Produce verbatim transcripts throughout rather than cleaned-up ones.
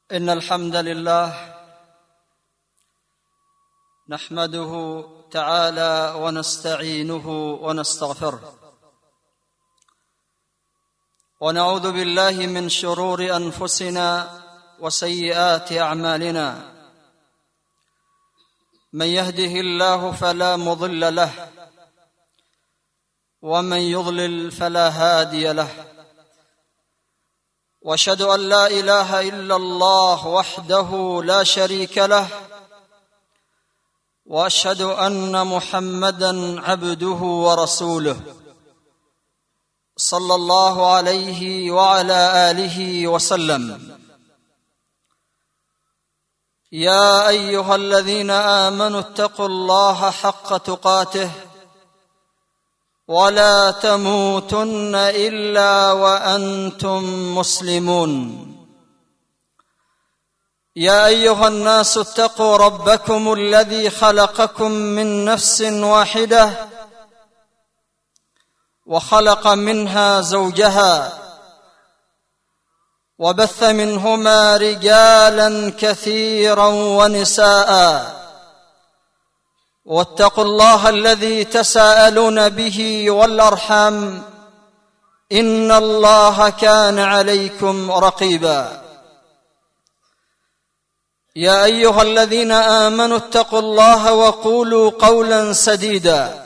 إن الحمد لله نحمده تعالى ونستعينه ونستغفره، ونعوذ بالله من شرور أنفسنا وسيئات أعمالنا. من يهده الله فلا مضل له، ومن يضلل فلا هادي له. واشهد ان لا اله الا الله وحده لا شريك له، واشهد ان محمدا عبده ورسوله صلى الله عليه وعلى اله وسلم. يا ايها الذين امنوا اتقوا الله حق تقاته ولا تموتن إلا وأنتم مسلمون. يا أيها الناس اتقوا ربكم الذي خلقكم من نفس واحدة وخلق منها زوجها وبث منهما رجالا كثيرا ونساء، واتقوا الله الذي تساءلون به والأرحام إن الله كان عليكم رقيبا. يا أيها الذين آمنوا اتقوا الله وقولوا قولا سديدا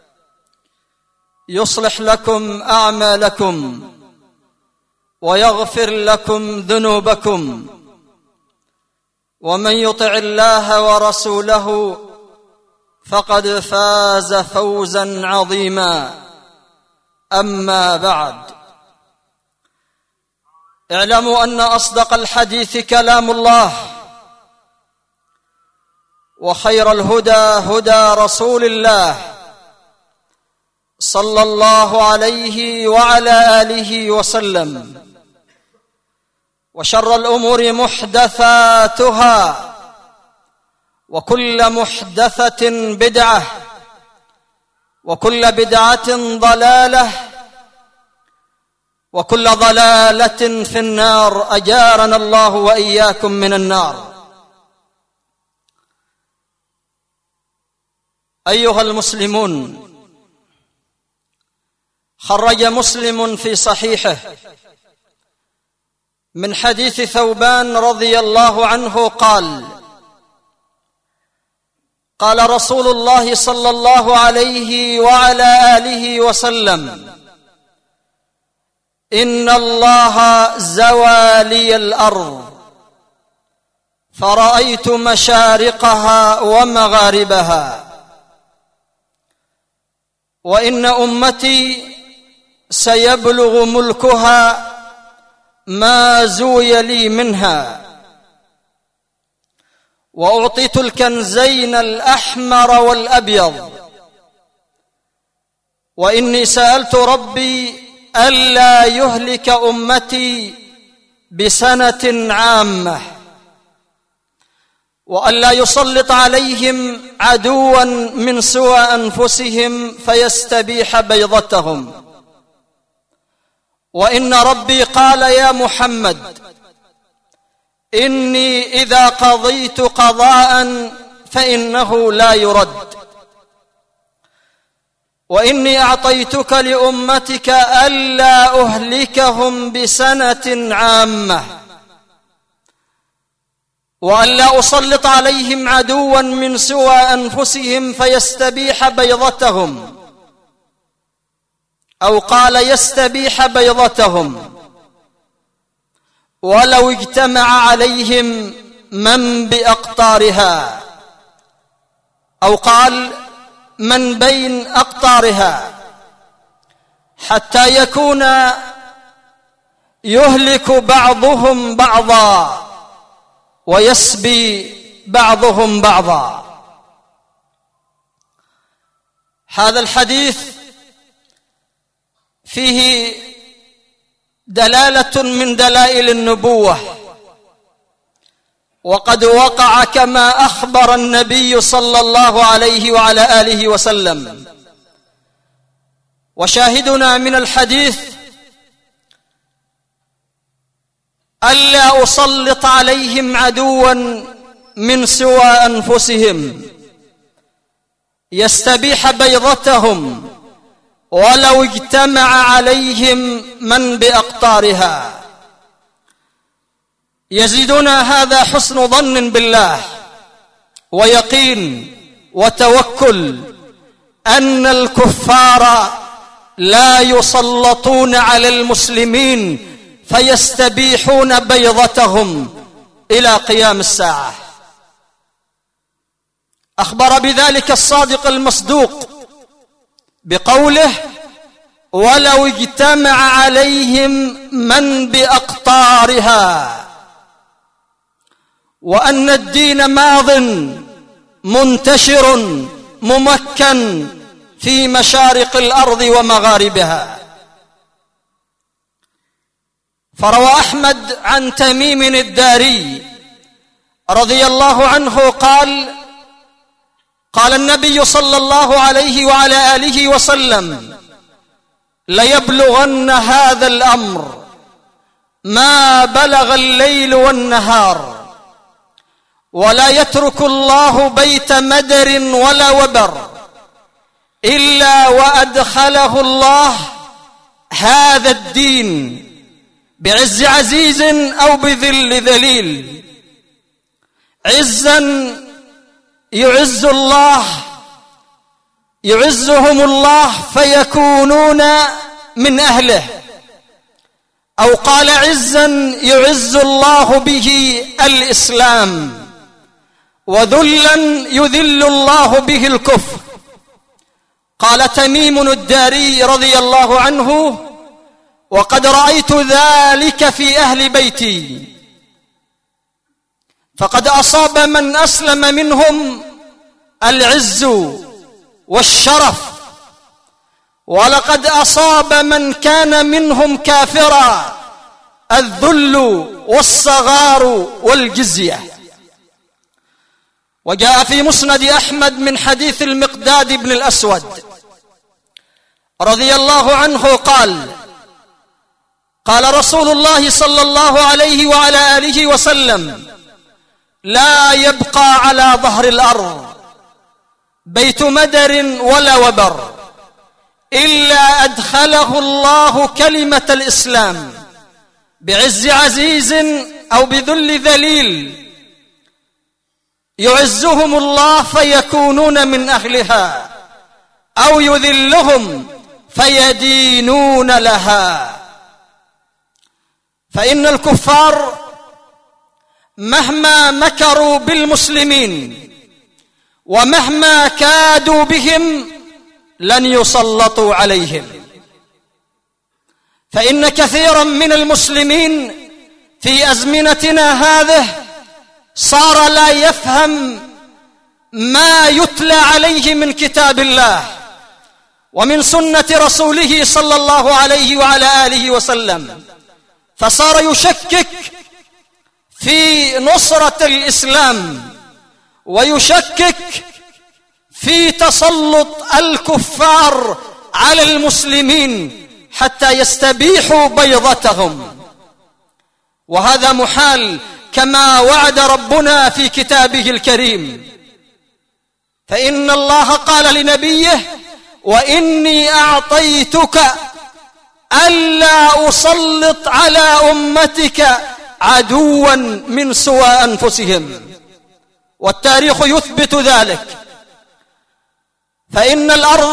يصلح لكم أعمالكم ويغفر لكم ذنوبكم، ومن يطع الله ورسوله فقد فاز فوزا عظيما. أما بعد، اعلموا أن أصدق الحديث كلام الله، وخير الهدى هدى رسول الله صلى الله عليه وعلى آله وسلم، وشر الأمور محدثاتها، وكل محدثة بدعة، وكل بدعة ضلالة، وكل ضلالة في النار. أجارنا الله وإياكم من النار. أيها المسلمون، خرج مسلم في صحيحه من حديث ثوبان رضي الله عنه قال: قال رسول الله صلى الله عليه وعلى آله وسلم: إن الله زوى لي الأرض فرأيت مشارقها ومغاربها، وإن أمتي سيبلغ ملكها ما زوي لي منها، وأعطيت الكنزين الأحمر والأبيض، وإني سألت ربي ألا يهلك أمتي بسنة عامة، وألا يسلط عليهم عدوا من سوى أنفسهم فيستبيح بيضتهم. وإن ربي قال: يا محمد، إني إذا قضيت قضاء فإنه لا يرد، وإني أعطيتك لأمتك ألا أهلكهم بسنة عامة، وألا أسلط عليهم عدوا من سوى أنفسهم فيستبيح بيضتهم، أو قال يستبيح بيضتهم، ولو اجتمع عليهم من بأقطارها، أو قال من بين أقطارها، حتى يكون يهلك بعضهم بعضا ويسبي بعضهم بعضا. هذا الحديث فيه دلالة من دلائل النبوة، وقد وقع كما أخبر النبي صلى الله عليه وعلى آله وسلم. وشاهدنا من الحديث ألا أسلط عليهم عدوا من سوى أنفسهم يستبيح بيضتهم ولو اجتمع عليهم من بأقطارها. يزيدنا هذا حسن ظن بالله ويقين وتوكل أن الكفار لا يسلطون على المسلمين فيستبيحون بيضتهم إلى قيام الساعة. أخبر بذلك الصادق المصدوق بقوله: ولو اجتمع عليهم من بأقطارها، وأن الدين ماض منتشر ممكن في مشارق الأرض ومغاربها. فروى أحمد عن تميم الداري رضي الله عنه قال: قال النبي صلى الله عليه وعلى آله وسلم: ليبلغن هذا الأمر ما بلغ الليل والنهار، ولا يترك الله بيت مدر ولا وبر إلا وأدخله الله هذا الدين بعز عزيز أو بذل ذليل. عزا يعز الله يعزهم الله فيكونون من أهله، أو قال: عزا يعز الله به الإسلام، وذلا يذل الله به الكفر. قال تميم الداري رضي الله عنه: وقد رأيت ذلك في أهل بيتي، فقد أصاب من أسلم منهم العز والشرف، ولقد أصاب من كان منهم كافرا الذل والصغار والجزية. وجاء في مسند أحمد من حديث المقداد بن الأسود رضي الله عنه قال: قال رسول الله صلى الله عليه وعلى آله وسلم: لا يبقى على ظهر الأرض بيت مدر ولا وبر إلا أدخله الله كلمة الإسلام بعز عزيز أو بذل ذليل، يعزهم الله فيكونون من أهلها، أو يذلهم فيدينون لها. فإن الكفار مهما مكروا بالمسلمين ومهما كادوا بهم لن يسلطوا عليهم. فإن كثيرا من المسلمين في أزمنتنا هذه صار لا يفهم ما يتلى عليه من كتاب الله ومن سنة رسوله صلى الله عليه وعلى آله وسلم، فصار يشكك في نصرة الإسلام ويشكك في تسلط الكفار على المسلمين حتى يستبيحوا بيضتهم، وهذا محال كما وعد ربنا في كتابه الكريم. فإن الله قال لنبيه: وإني أعطيتك ألا أسلط على أمتك عدوا من سوى أنفسهم، والتاريخ يثبت ذلك. فإن الأرض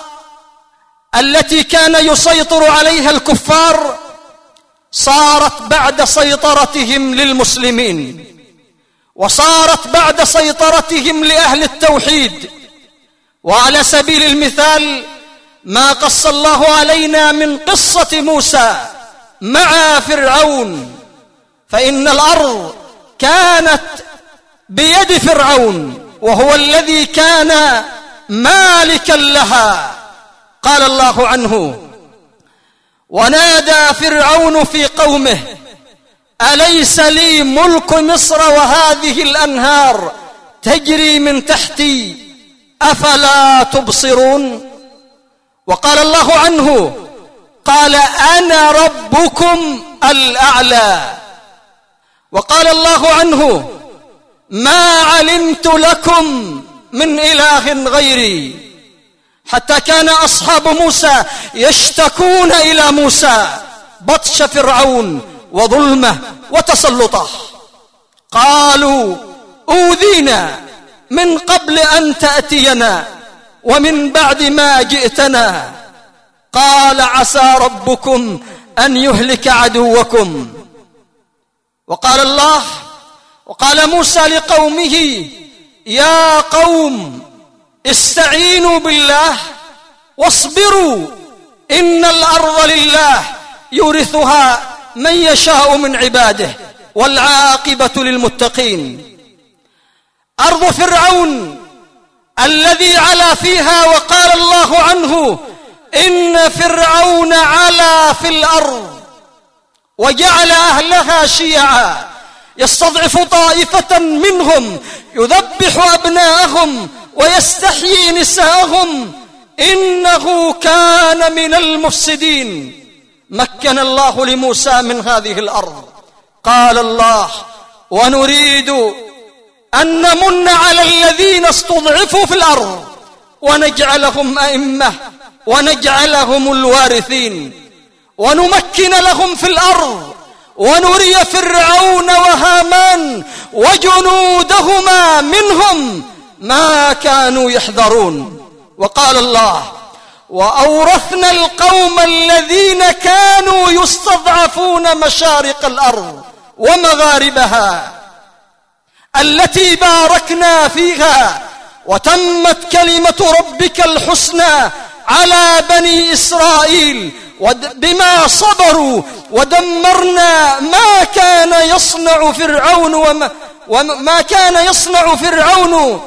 التي كان يسيطر عليها الكفار صارت بعد سيطرتهم للمسلمين، وصارت بعد سيطرتهم لأهل التوحيد. وعلى سبيل المثال ما قص الله علينا من قصة موسى مع فرعون، فإن الأرض كانت بيد فرعون وهو الذي كان مالكا لها. قال الله عنه: ونادى فرعون في قومه أليس لي ملك مصر وهذه الأنهار تجري من تحتي أفلا تبصرون. وقال الله عنه: قال أنا ربكم الأعلى وقال الله عنه: ما علمت لكم من إله غيري. حتى كان أصحاب موسى يشتكون إلى موسى بطش فرعون وظلمه وتسلطه. قالوا: أوذينا من قبل أن تأتينا ومن بعد ما جئتنا. قال: عسى ربكم أن يهلك عدوكم. وقال الله وقال موسى لقومه: يا قوم استعينوا بالله واصبروا إن الأرض لله يورثها من يشاء من عباده والعاقبة للمتقين. أرض فرعون الذي علا فيها وقال الله عنه: إن فرعون علا في الأرض وجعل أهلها شيعا يستضعف طائفة منهم يذبح أبناءهم ويستحيي نساءهم إنه كان من المفسدين. مكن الله لموسى من هذه الأرض. قال الله: ونريد أن نمن على الذين استضعفوا في الأرض ونجعلهم أئمة ونجعلهم الوارثين ونمكن لهم في الأرض ونري فرعون وهامان وجنودهما منهم ما كانوا يحذرون. وقال الله: وأورثنا القوم الذين كانوا يستضعفون مشارق الأرض ومغاربها التي باركنا فيها وتمت كلمة ربك الحسنى على بني إسرائيل بما صبروا ودمرنا ما كان يصنع فرعون وما, وما كان يصنع فرعون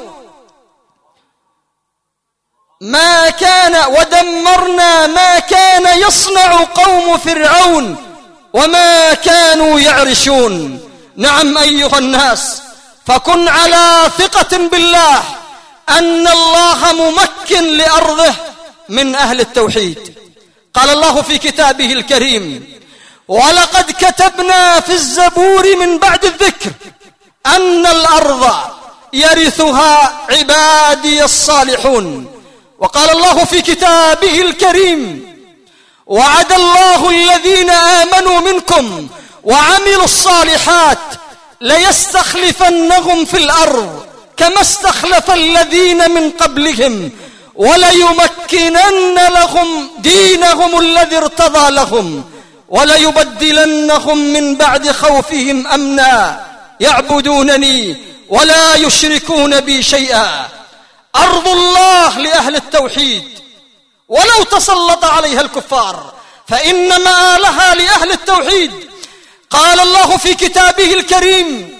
ما كان ودمرنا ما كان يصنع قوم فرعون وما كانوا يعرشون. نعم أيها الناس، فكن على ثقة بالله أن الله ممكن لأرضه من أهل التوحيد. قال الله في كتابه الكريم: ولقد كتبنا في الزبور من بعد الذكر أن الأرض يرثها عبادي الصالحون. وقال الله في كتابه الكريم: وعد الله الذين آمنوا منكم وعملوا الصالحات ليستخلفنهم في الأرض كما استخلف الذين من قبلهم وليمكنن لهم دينهم الذي ارتضى لهم وليبدلنهم من بعد خوفهم أمنا يعبدونني ولا يشركون بي شيئا. أرض الله لأهل التوحيد، ولو تسلط عليها الكفار فإن مآلها لأهل التوحيد. قال الله في كتابه الكريم: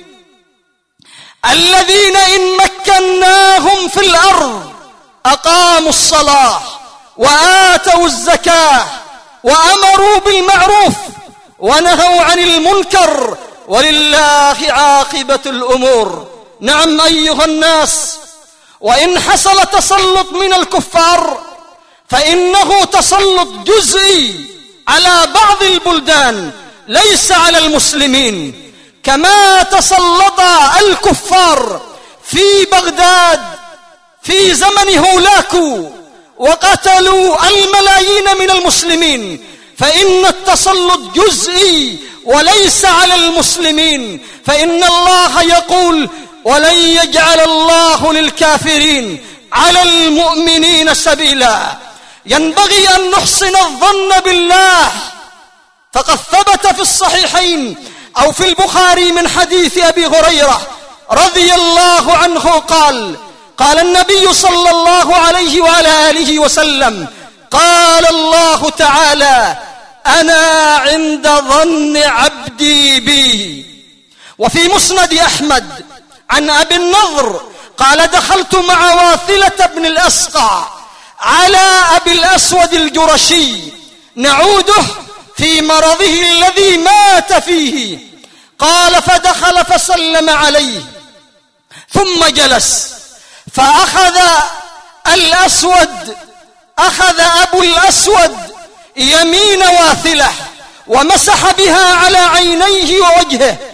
الذين إن مكناهم في الأرض أقاموا الصلاة وآتوا الزكاة وأمروا بالمعروف ونهوا عن المنكر ولله عاقبة الأمور. نعم أيها الناس، وإن حصل تسلط من الكفار فإنه تسلط جزئي على بعض البلدان ليس على المسلمين، كما تسلط الكفار في بغداد في زمن هولاكو وقتلوا الملايين من المسلمين، فإن التسلط جزئي وليس على المسلمين. فإن الله يقول: ولن يجعل الله للكافرين على المؤمنين سبيلا. ينبغي أن نحسن الظن بالله، فقد ثبت في الصحيحين أو في البخاري من حديث أبي هريرة رضي الله عنه قال: قال النبي صلى الله عليه وعلى آله وسلم: قال الله تعالى: أنا عند ظن عبدي بي. وفي مسند أحمد عن أبي النضر قال: دخلت مع واثلة بن الأسقع على أبي الأسود الجرشي نعوده في مرضه الذي مات فيه. قال: فدخل فسلم عليه ثم جلس، فأخذ الأسود أخذ أبو الأسود يمين واثلة ومسح بها على عينيه ووجهه،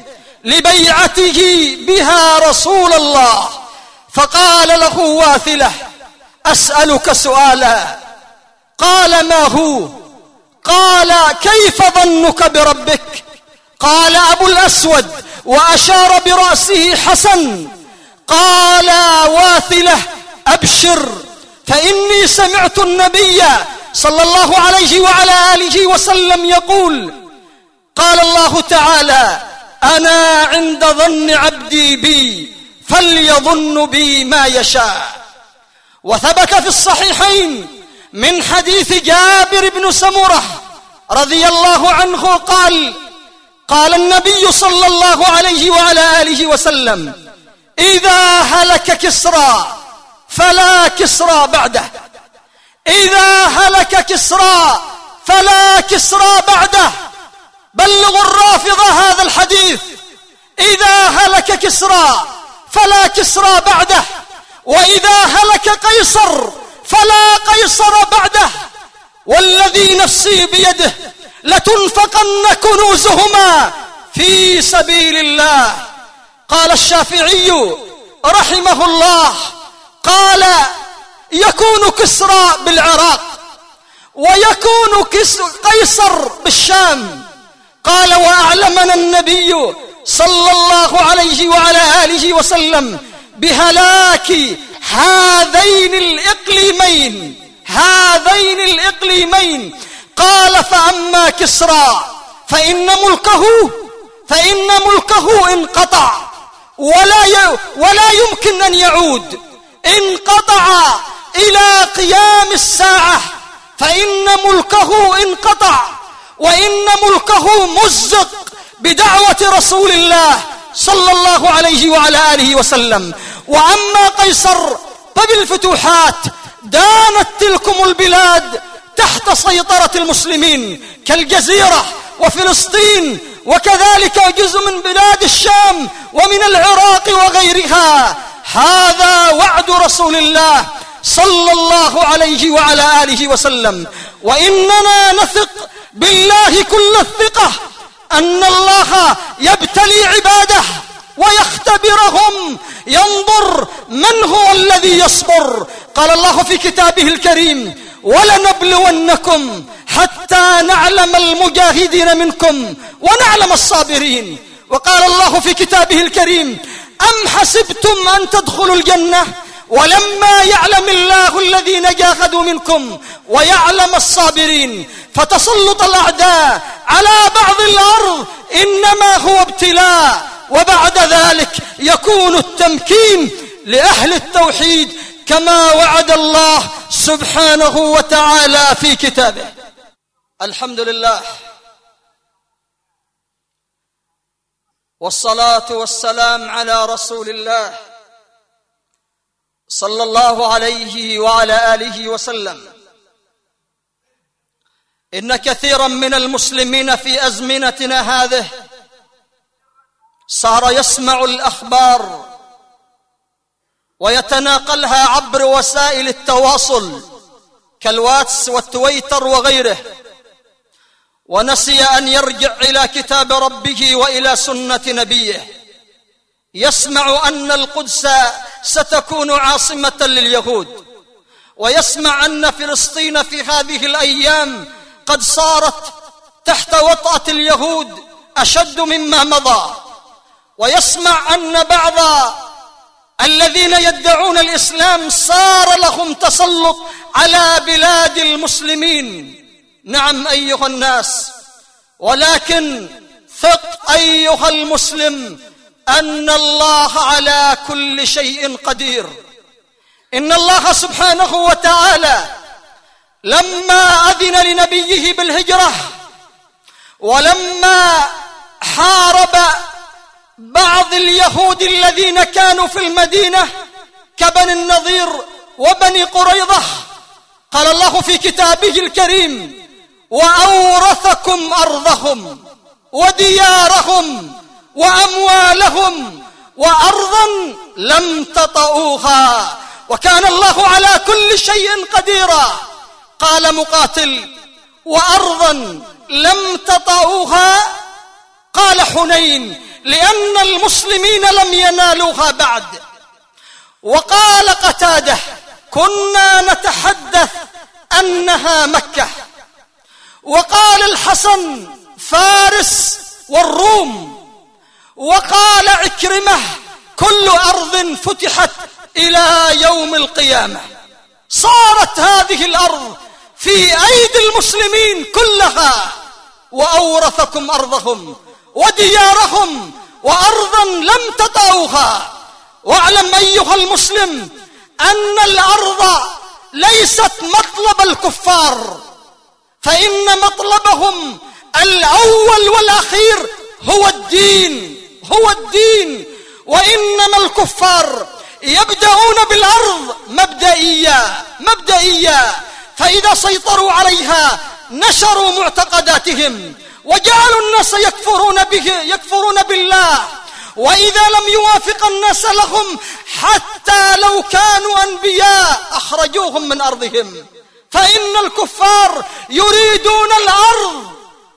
لبيعته بها رسول الله، فقال له واثلة: أسألك سؤالا. قال: ما هو؟ قال: كيف ظنك بربك؟ قال: أبو الأسود، وأشار برأسه حسن. قال واثلة: أبشر، فإني سمعت النبي صلى الله عليه وعلى آله وسلم يقول: قال الله تعالى: أنا عند ظن عبدي بي فليظن بي ما يشاء. وثبت في الصحيحين من حديث جابر بن سمرة رضي الله عنه قال: قال النبي صلى الله عليه وعلى آله وسلم: إذا هلك كسرى فلا كسرى بعده، إذا هلك كسرى فلا كسرى بعده. بلغوا الرافضة هذا الحديث: إذا هلك كسرى فلا كسرى بعده، وإذا هلك قيصر فلا قيصر بعده. والذي نفسي بيده لتنفقن كنوزهما في سبيل الله. قال الشافعي رحمه الله: قال: يكون كسرى بالعراق، ويكون قيصر بالشام. قال: وأعلمنا النبي صلى الله عليه وعلى آله وسلم بهلاك هذين الإقليمين، هذين الإقليمين. قال: فأما كسرى فإن ملكه فإن ملكه انقطع ولا ي... ولا يمكن أن يعود، انقطع إلى قيام الساعة، فإن ملكه انقطع، وإن ملكه مزق بدعوة رسول الله صلى الله عليه وعلى آله وسلم. وأما قيصر فبالفتوحات دانت تلكم البلاد تحت سيطرة المسلمين كالجزيرة وفلسطين، وكذلك جزء من بلاد الشام ومن العراق وغيرها. هذا وعد رسول الله صلى الله عليه وعلى آله وسلم. وإننا نثق بالله كل الثقة أن الله يبتلي عباده ويختبرهم، ينظر من هو الذي يصبر. قال الله في كتابه الكريم: ولنبلونكم حتى نعلم المجاهدين منكم ونعلم الصابرين. وقال الله في كتابه الكريم: أم حسبتم أن تدخلوا الجنة ولما يعلم الله الذين جاهدوا منكم ويعلم الصابرين. فتسلط الأعداء على بعض الأرض إنما هو ابتلاء، وبعد ذلك يكون التمكين لأهل التوحيد كما وعد الله سبحانه وتعالى في كتابه. الحمد لله، والصلاة والسلام على رسول الله صلى الله عليه وعلى آله وسلم. إن كثيرا من المسلمين في أزمنتنا هذه صار يسمع الأخبار ويتناقلها عبر وسائل التواصل كالواتس والتويتر وغيره، ونسي أن يرجع إلى كتاب ربه وإلى سنة نبيه. يسمع أن القدس ستكون عاصمة لليهود، ويسمع أن فلسطين في هذه الأيام قد صارت تحت وطأة اليهود أشد مما مضى، ويسمع أن بعض الذين يدعون الإسلام صار لهم تسلط على بلاد المسلمين. نعم أيها الناس، ولكن ثق أيها المسلم أن الله على كل شيء قدير. إن الله سبحانه وتعالى لما أذن لنبيه بالهجرة، ولما حارب بعض اليهود الذين كانوا في المدينة كبني النضير وبني قريظة، قال الله في كتابه الكريم: وأورثكم أرضهم وديارهم وأموالهم وأرضا لم تطئوها وكان الله على كل شيء قديرا. قال مقاتل: وأرضا لم تطئوها؟ قال حنين: لأن المسلمين لم ينالوها بعد. وقال قتادة: كنا نتحدث أنها مكة. وقال الحسن: فارس والروم. وقال عكرمة: كل أرض فتحت إلى يوم القيامة. صارت هذه الأرض في أيدي المسلمين كلها، وأورثكم أرضهم وديارهم وأرضا لم تطئوها. واعلم أيها المسلم أن الأرض ليست مطلب الكفار، فإن مطلبهم الأول والأخير هو الدين، هو الدين. وإنما الكفار يبدأون بالأرض مبدئيا مبدئيا، فإذا سيطروا عليها نشروا معتقداتهم وجعلوا الناس يكفرون به يكفرون بالله. وإذا لم يوافق الناس لهم حتى لو كانوا أنبياء أخرجوهم من أرضهم. فإن الكفار يريدون الأرض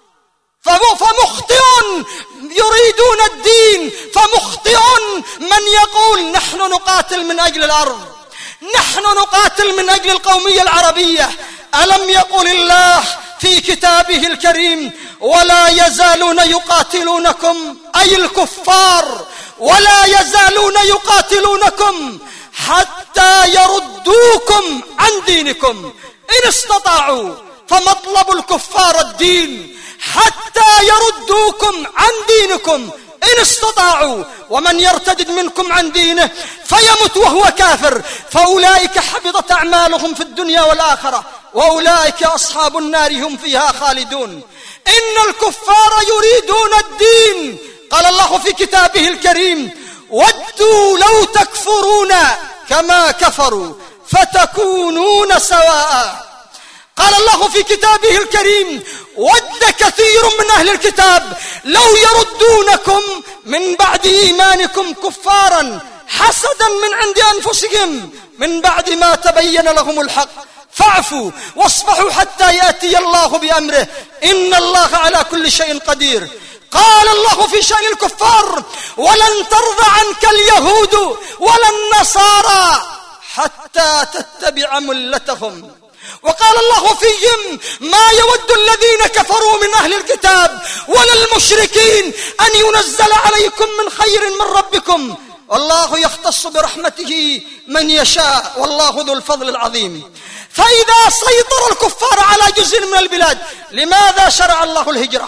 فمخطئ، يريدون الدين فمخطئ من يقول نحن نقاتل من أجل الأرض، نحن نقاتل من أجل القومية العربية. ألم يقل الله في كتابه الكريم: ولا يزالون يقاتلونكم، أي الكفار، ولا يزالون يقاتلونكم حتى يردوكم عن دينكم إن استطاعوا. فمطلب الكفار الدين حتى يردوكم عن دينكم إن استطاعوا. ومن يرتد منكم عن دينه فيمت وهو كافر فأولئك حبطت أعمالهم في الدنيا والآخرة وأولئك أصحاب النار هم فيها خالدون. إن الكفار يريدون الدين. قال الله في كتابه الكريم: ودوا لو تكفرون كما كفروا فتكونون سواء. قال الله في كتابه الكريم: ود كثير من أهل الكتاب لو يردونكم من بعد إيمانكم كفارا حسدا من عند أنفسهم من بعد ما تبين لهم الحق فاعفوا واصفحوا حتى يأتي الله بأمره إن الله على كل شيء قدير. قال الله في شأن الكفار: ولن ترضى عنك اليهود ولا النصارى حتى تتبع ملتهم. وقال الله فيهم: ما يود الذين كفروا من أهل الكتاب ولا المشركين أن ينزل عليكم من خير من ربكم والله يختص برحمته من يشاء والله ذو الفضل العظيم. فإذا سيطر الكفار على جزء من البلاد، لماذا شرع الله الهجرة؟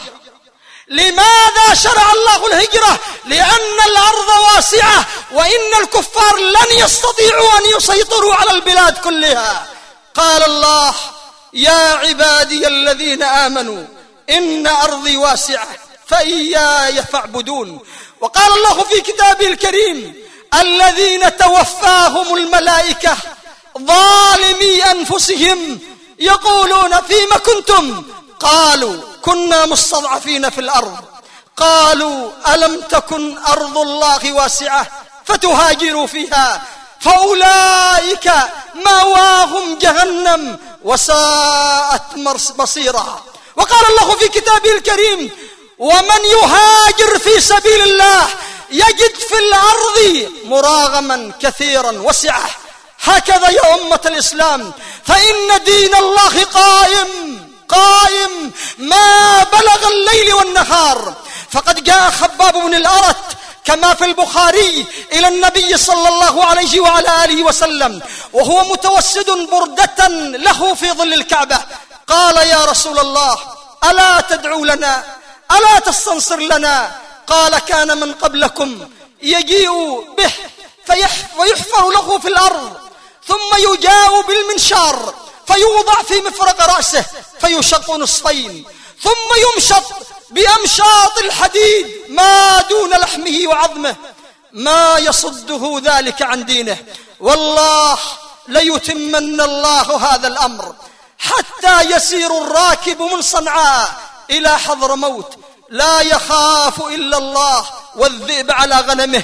لماذا شرع الله الهجرة؟ لأن الأرض واسعة، وإن الكفار لن يستطيعوا أن يسيطروا على البلاد كلها. قال الله: يا عبادي الذين آمنوا إن أرضي واسعة فإياي فاعبدون. وقال الله في كتابه الكريم: الذين توفاهم الملائكة ظالمي أنفسهم يقولون فيما كنتم؟ قالوا كنا مستضعفين في الأرض. قالوا ألم تكن أرض الله واسعة فتهاجروا فيها فأولئك مأواهم جهنم وساءت مصيرا. وقال الله في كتابه الكريم: ومن يهاجر في سبيل الله يجد في الأرض مراغما كثيرا وسعة. هكذا يا أمة الإسلام، فإن دين الله قائم قائم ما بلغ الليل والنهار. فقد جاء خباب بن الأرت كما في البخاري إلى النبي صلى الله عليه وعلى آله وسلم وهو متوسد بردة له في ظل الكعبة. قال: يا رسول الله، ألا تدعو لنا؟ ألا تستنصر لنا؟ قال: كان من قبلكم يجيء به فيحفر له في الأرض ثم يجاء بالمنشار فيوضع في مفرق رأسه فيشق نصفين ثم يمشط بأمشاط الحديد ما دون لحمه وعظمه ما يصده ذلك عن دينه. والله ليتمن الله هذا الأمر حتى يسير الراكب من صنعاء إلى حضرموت لا يخاف إلا الله والذئب على غنمه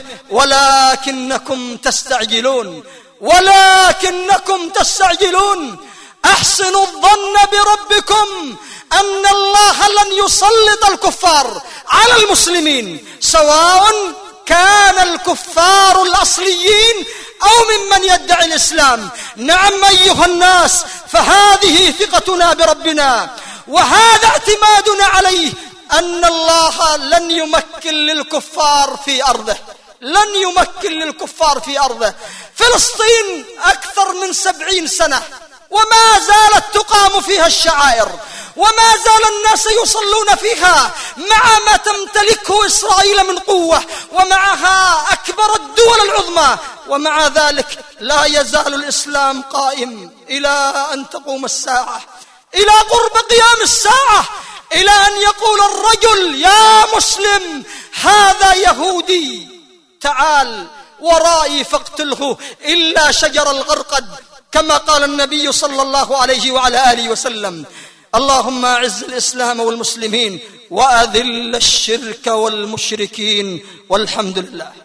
ولكنكم تستعجلون ولكنكم تستعجلون. أحسنوا الظن بربكم أن الله لن يسلط الكفار على المسلمين، سواء كان الكفار الأصليين أو ممن يدعي الإسلام. نعم أيها الناس، فهذه ثقتنا بربنا وهذا اعتمادنا عليه، أن الله لن يمكن للكفار في أرضه، لن يمكن للكفار في أرضه. فلسطين أكثر من سبعين سنة وما زالت تقام فيها الشعائر، وما زال الناس يصلون فيها مع ما تمتلكه إسرائيل من قوة، ومعها أكبر الدول العظمى، ومع ذلك لا يزال الإسلام قائم إلى أن تقوم الساعة، إلى قرب قيام الساعة، إلى أن يقول الرجل: يا مسلم هذا يهودي، تعال ورائي فاقتله إلا شجر الغرقد، كما قال النبي صلى الله عليه وعلى آله وسلم. اللهم أعز الإسلام والمسلمين وأذل الشرك والمشركين، والحمد لله.